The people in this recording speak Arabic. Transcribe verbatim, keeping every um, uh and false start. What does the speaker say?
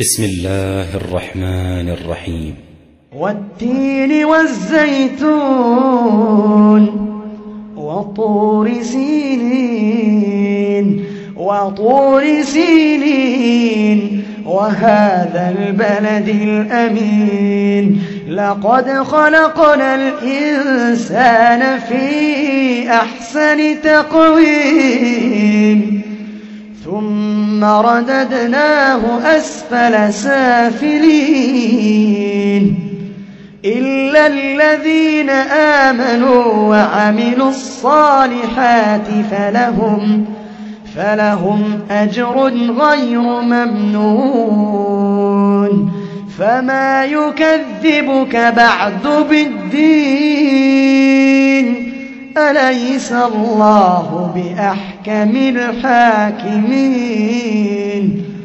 بسم الله الرحمن الرحيم. والتين والزيتون وطور سينين وطور سينين وهذا البلد الأمين لقد خلقنا الإنسان في أحسن تقويم ثم رددناه أسفل سافلين إلا الذين آمنوا وعملوا الصالحات فلهم فلهم أجر غير ممنون فما يكذبك بعد بالدين أليس الله بأحكم الحاكمين.